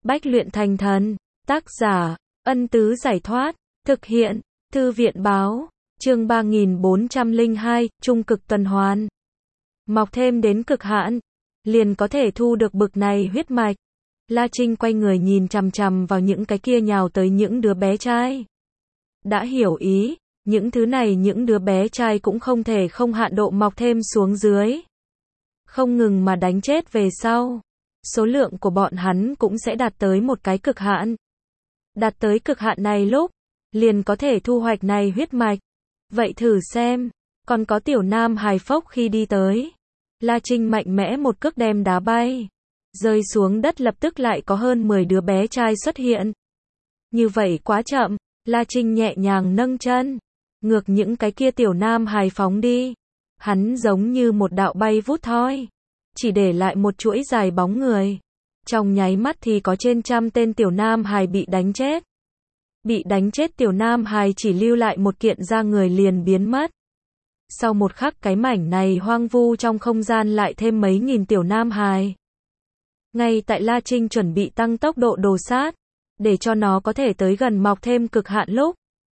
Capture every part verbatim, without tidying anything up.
Bách luyện thành thần. Tác giả, Ân Tứ Giải Thoát. Thực hiện, Thư viện Báo. Chương ba nghìn bốn trăm lẻ hai, Trung cực tuần hoàn. Mọc thêm đến cực hạn, liền có thể thu được bực này huyết mạch. La Trinh quay người nhìn chằm chằm vào những cái kia nhào tới những đứa bé trai. Đã hiểu ý, những thứ này những đứa bé trai cũng không thể không hạn độ mọc thêm xuống dưới. Không ngừng mà đánh chết về sau. Số lượng của bọn hắn cũng sẽ đạt tới một cái cực hạn. Đạt tới cực hạn này lúc, liền có thể thu hoạch này huyết mạch. Vậy thử xem, còn có tiểu nam hài phốc khi đi tới. La Trinh mạnh mẽ một cước đem đá bay. Rơi xuống đất lập tức lại có hơn mười đứa bé trai xuất hiện. Như vậy quá chậm, La Trinh nhẹ nhàng nâng chân. Ngược những cái kia tiểu nam hài phóng đi. Hắn giống như một đạo bay vút thôi. Chỉ để lại một chuỗi dài bóng người. Trong nháy mắt thì có trên trăm tên tiểu nam hài bị đánh chết. Bị đánh chết tiểu nam hài chỉ lưu lại một kiện da người liền biến mất. Sau một khắc cái mảnh này hoang vu trong không gian lại thêm mấy nghìn tiểu nam hài. Ngay tại La Trinh chuẩn bị tăng tốc độ đồ sát, để cho nó có thể tới gần mọc thêm cực hạn lúc.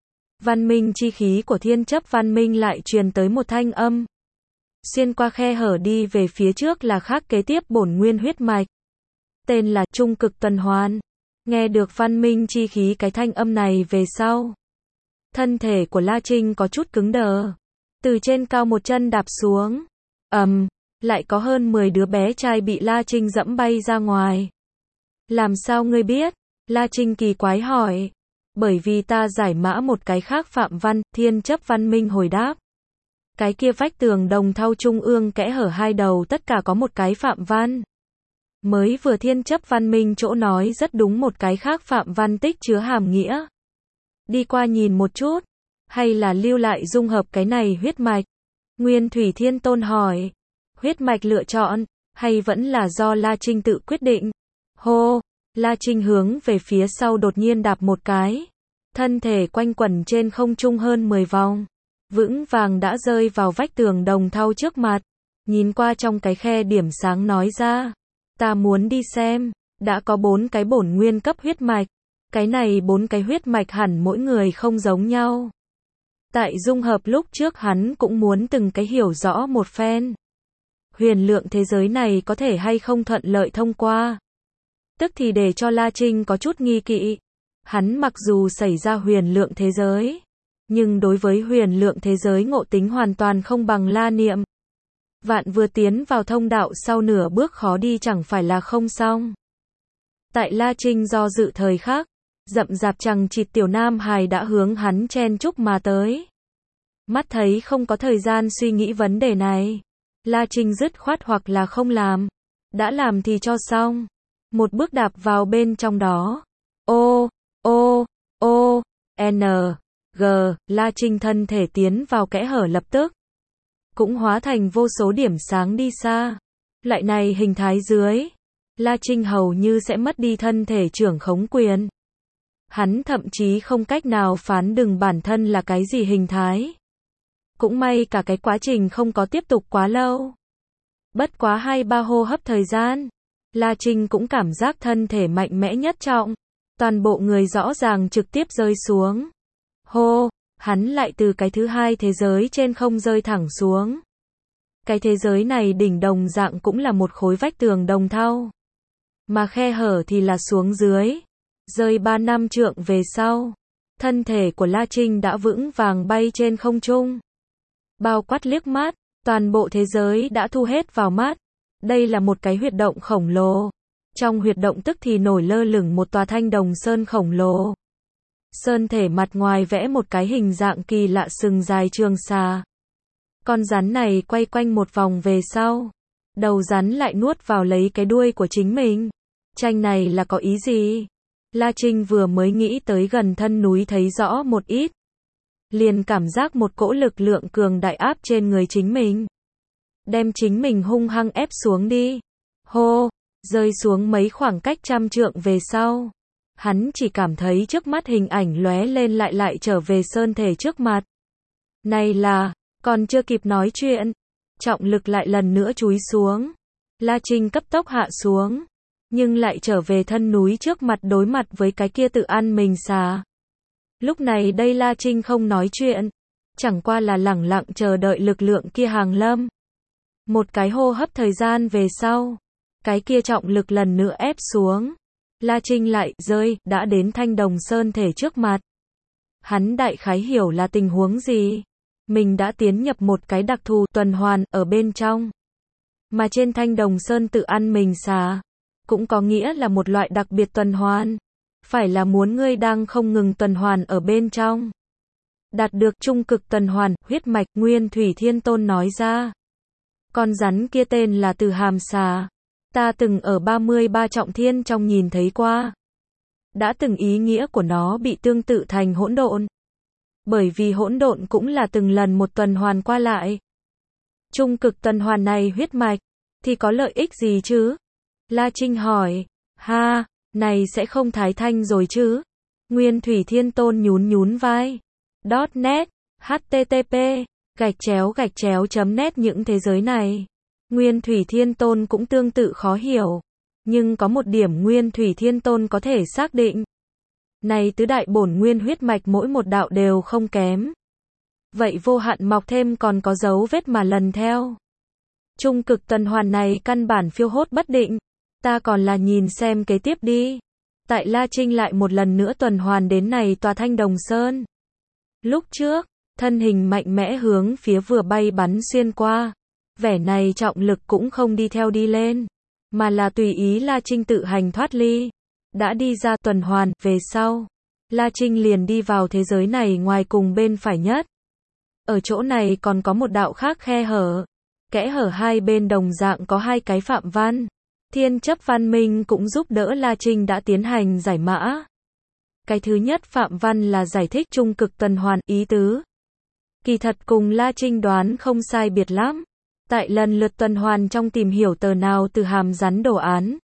Văn minh chi khí của thiên chấp văn minh lại truyền tới một thanh âm. Xuyên qua khe hở đi về phía trước là khác kế tiếp bổn nguyên huyết mạch. Tên là Trung cực tuần hoàn. Nghe được văn minh chi khí cái thanh âm này về sau. Thân thể của La Trinh có chút cứng đờ. Từ trên cao một chân đạp xuống. ầm, um, lại có hơn mười đứa bé trai bị La Trinh dẫm bay ra ngoài. Làm sao ngươi biết? La Trinh kỳ quái hỏi. Bởi vì ta giải mã một cái khác phạm văn, thiên chấp văn minh hồi đáp. Cái kia vách tường đồng thau trung ương kẽ hở hai đầu tất cả có một cái phạm văn. Mới vừa thiên chấp văn minh chỗ nói rất đúng một cái khác phạm văn tích chứa hàm nghĩa. Đi qua nhìn một chút, hay là lưu lại dung hợp cái này huyết mạch? Nguyên Thủy Thiên Tôn hỏi, huyết mạch lựa chọn, hay vẫn là do La Trinh tự quyết định? Hô, La Trinh hướng về phía sau đột nhiên đạp một cái. Thân thể quanh quẩn trên không trung hơn mười vòng. Vững vàng đã rơi vào vách tường đồng thau trước mặt. Nhìn qua trong cái khe điểm sáng nói ra. Ta muốn đi xem, đã có bốn cái bổn nguyên cấp huyết mạch. Cái này bốn cái huyết mạch hẳn mỗi người không giống nhau. Tại dung hợp lúc trước hắn cũng muốn từng cái hiểu rõ một phen. Huyền lượng thế giới này có thể hay không thuận lợi thông qua. Tức thì để cho La Trinh có chút nghi kỵ. Hắn mặc dù xảy ra huyền lượng thế giới. Nhưng đối với huyền lượng thế giới ngộ tính hoàn toàn không bằng La Niệm. Vạn vừa tiến vào thông đạo sau nửa bước khó đi chẳng phải là không xong. Tại La Trinh do dự thời khắc, rậm rạp chằng chịt tiểu nam hài đã hướng hắn chen chúc mà tới. Mắt thấy không có thời gian suy nghĩ vấn đề này. La Trinh dứt khoát hoặc là không làm. Đã làm thì cho xong. Một bước đạp vào bên trong đó. Ô, ô, ô, N, G, La Trinh thân thể tiến vào kẽ hở lập tức. Cũng hóa thành vô số điểm sáng đi xa. Loại này hình thái dưới. La Trinh hầu như sẽ mất đi thân thể trưởng khống quyền. Hắn thậm chí không cách nào phán đừng bản thân là cái gì hình thái. Cũng may cả cái quá trình không có tiếp tục quá lâu. Bất quá hai ba hô hấp thời gian. La Trinh cũng cảm giác thân thể mạnh mẽ nhất trọng. Toàn bộ người rõ ràng trực tiếp rơi xuống. Hô, hắn lại từ cái thứ hai thế giới trên không rơi thẳng xuống. Cái thế giới này đỉnh đồng dạng cũng là một khối vách tường đồng thau. Mà khe hở thì là xuống dưới. Rơi ba năm trượng về sau. Thân thể của La Trinh đã vững vàng bay trên không trung. Bao quát liếc mắt, toàn bộ thế giới đã thu hết vào mắt. Đây là một cái huyệt động khổng lồ. Trong huyệt động tức thì nổi lơ lửng một tòa thanh đồng sơn khổng lồ. Sơn thể mặt ngoài vẽ một cái hình dạng kỳ lạ sừng dài trường xà. Con rắn này quay quanh một vòng về sau. Đầu rắn lại nuốt vào lấy cái đuôi của chính mình. Tranh này là có ý gì? La Trinh vừa mới nghĩ tới gần thân núi thấy rõ một ít. Liền cảm giác một cỗ lực lượng cường đại áp trên người chính mình. Đem chính mình hung hăng ép xuống đi. Hô, rơi xuống mấy khoảng cách trăm trượng về sau. Hắn chỉ cảm thấy trước mắt hình ảnh lóe lên lại lại trở về sơn thể trước mặt. Này là, còn chưa kịp nói chuyện. Trọng lực lại lần nữa chúi xuống. La Trinh cấp tốc hạ xuống. nhưng lại trở về thân núi trước mặt đối mặt với cái kia tự ăn mình xà. Lúc này đây La Trinh không nói chuyện, chẳng qua là lẳng lặng chờ đợi lực lượng kia hàng lâm. Một cái hô hấp thời gian về sau, cái kia trọng lực lần nữa ép xuống. La Trinh lại rơi, đã đến Thanh Đồng Sơn thể trước mặt. Hắn đại khái hiểu là tình huống gì. Mình đã tiến nhập một cái đặc thù tuần hoàn ở bên trong. Mà trên Thanh Đồng Sơn tự ăn mình xà, cũng có nghĩa là một loại đặc biệt tuần hoàn. Phải là muốn ngươi đang không ngừng tuần hoàn ở bên trong. Đạt được trung cực tuần hoàn, huyết mạch, Nguyên Thủy Thiên Tôn nói ra. Con rắn kia tên là Từ Hàm xà. Ta từng ở ba mươi ba trọng thiên trong nhìn thấy qua. Đã từng ý nghĩa của nó bị tương tự thành hỗn độn. Bởi vì hỗn độn cũng là từng lần một tuần hoàn qua lại. Trung cực tuần hoàn này huyết mạch, thì có lợi ích gì chứ? La Trinh hỏi. Ha, này sẽ không thái thanh rồi chứ? Nguyên Thủy Thiên Tôn nhún nhún vai. .net, http, gạch chéo gạch chéo chấm net những thế giới này. Nguyên Thủy Thiên Tôn cũng tương tự khó hiểu. Nhưng có một điểm Nguyên Thủy Thiên Tôn có thể xác định. Này tứ đại bổn nguyên huyết mạch mỗi một đạo đều không kém. Vậy vô hạn mọc thêm còn có dấu vết mà lần theo. Trung cực tuần hoàn này căn bản phiêu hốt bất định. Ta còn là nhìn xem kế tiếp đi. Tại La Trinh lại một lần nữa tuần hoàn đến này tòa Thanh Đồng Sơn. Lúc trước, thân hình mạnh mẽ hướng phía vừa bay bắn xuyên qua. Vẻ này trọng lực cũng không đi theo đi lên. Mà là tùy ý La Trinh tự hành thoát ly. Đã đi ra tuần hoàn, về sau. La Trinh liền đi vào thế giới này ngoài cùng bên phải nhất. Ở chỗ này còn có một đạo khác khe hở. Kẽ hở hai bên đồng dạng có hai cái phạm văn. Thiên chấp văn minh cũng giúp đỡ La Trinh đã tiến hành giải mã. Cái thứ nhất phạm văn là giải thích trung cực tuần hoàn ý tứ. Kỳ thật cùng La Trinh đoán không sai biệt lắm. Tại lần lượt tuần hoàn trong tìm hiểu tờ nào từ hàm rắn đồ án.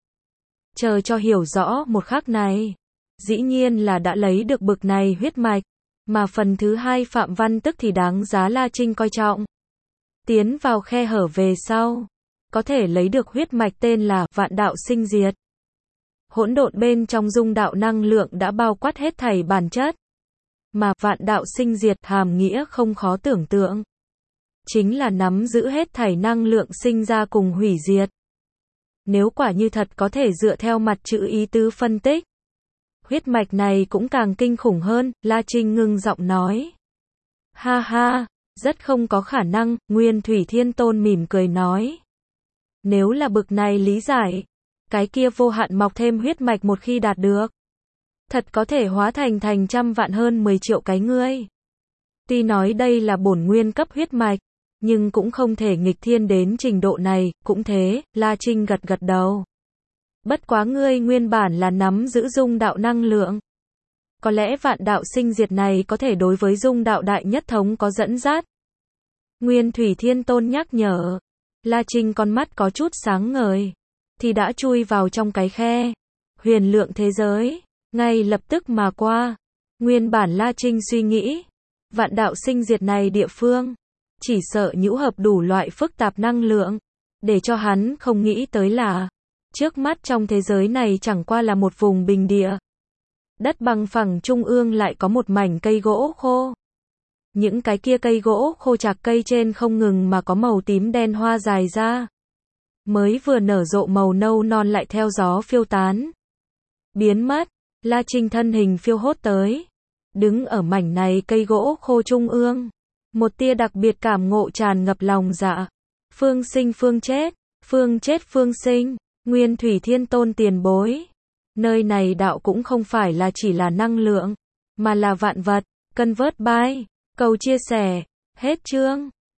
Chờ cho hiểu rõ một khắc này. Dĩ nhiên là đã lấy được bực này huyết mạch. Mà phần thứ hai phạm văn tức thì đáng giá La Trinh coi trọng. Tiến vào khe hở về sau. Có thể lấy được huyết mạch tên là vạn đạo sinh diệt. Hỗn độn bên trong dung đạo năng lượng đã bao quát hết thảy bản chất. Mà vạn đạo sinh diệt hàm nghĩa không khó tưởng tượng. Chính là nắm giữ hết thảy năng lượng sinh ra cùng hủy diệt. Nếu quả như thật có thể dựa theo mặt chữ ý tứ phân tích. Huyết mạch này cũng càng kinh khủng hơn, La Trinh ngưng giọng nói. Ha ha, rất không có khả năng, Nguyên Thủy Thiên Tôn mỉm cười nói. Nếu là bực này lý giải, cái kia vô hạn mọc thêm huyết mạch một khi đạt được. Thật có thể hóa thành thành trăm vạn hơn mười triệu cái ngươi. Tuy nói đây là bổn nguyên cấp huyết mạch, nhưng cũng không thể nghịch thiên đến trình độ này, cũng thế, La Trinh gật gật đầu. Bất quá ngươi nguyên bản là nắm giữ dung đạo năng lượng. Có lẽ vạn đạo sinh diệt này có thể đối với dung đạo đại nhất thống có dẫn dắt. Nguyên Thủy Thiên Tôn nhắc nhở. La Trinh con mắt có chút sáng ngời. Thì đã chui vào trong cái khe. Huyền lượng thế giới. Ngay lập tức mà qua. Nguyên bản La Trinh suy nghĩ. Vạn đạo sinh diệt này địa phương. Chỉ sợ nhũ hợp đủ loại phức tạp năng lượng. Để cho hắn không nghĩ tới là. Trước mắt trong thế giới này chẳng qua là một vùng bình địa. Đất bằng phẳng trung ương lại có một mảnh cây gỗ khô. Những cái kia cây gỗ khô chạc cây trên không ngừng mà có màu tím đen hoa dài ra. Mới vừa nở rộ màu nâu non lại theo gió phiêu tán. Biến mất, La Trinh thân hình phiêu hốt tới. Đứng ở mảnh này cây gỗ khô trung ương. Một tia đặc biệt cảm ngộ tràn ngập lòng dạ. Phương sinh phương chết, phương chết phương sinh, Nguyên Thủy Thiên Tôn tiền bối. Nơi này đạo cũng không phải là chỉ là năng lượng, mà là vạn vật, convert by, cầu chia sẻ, hết chương.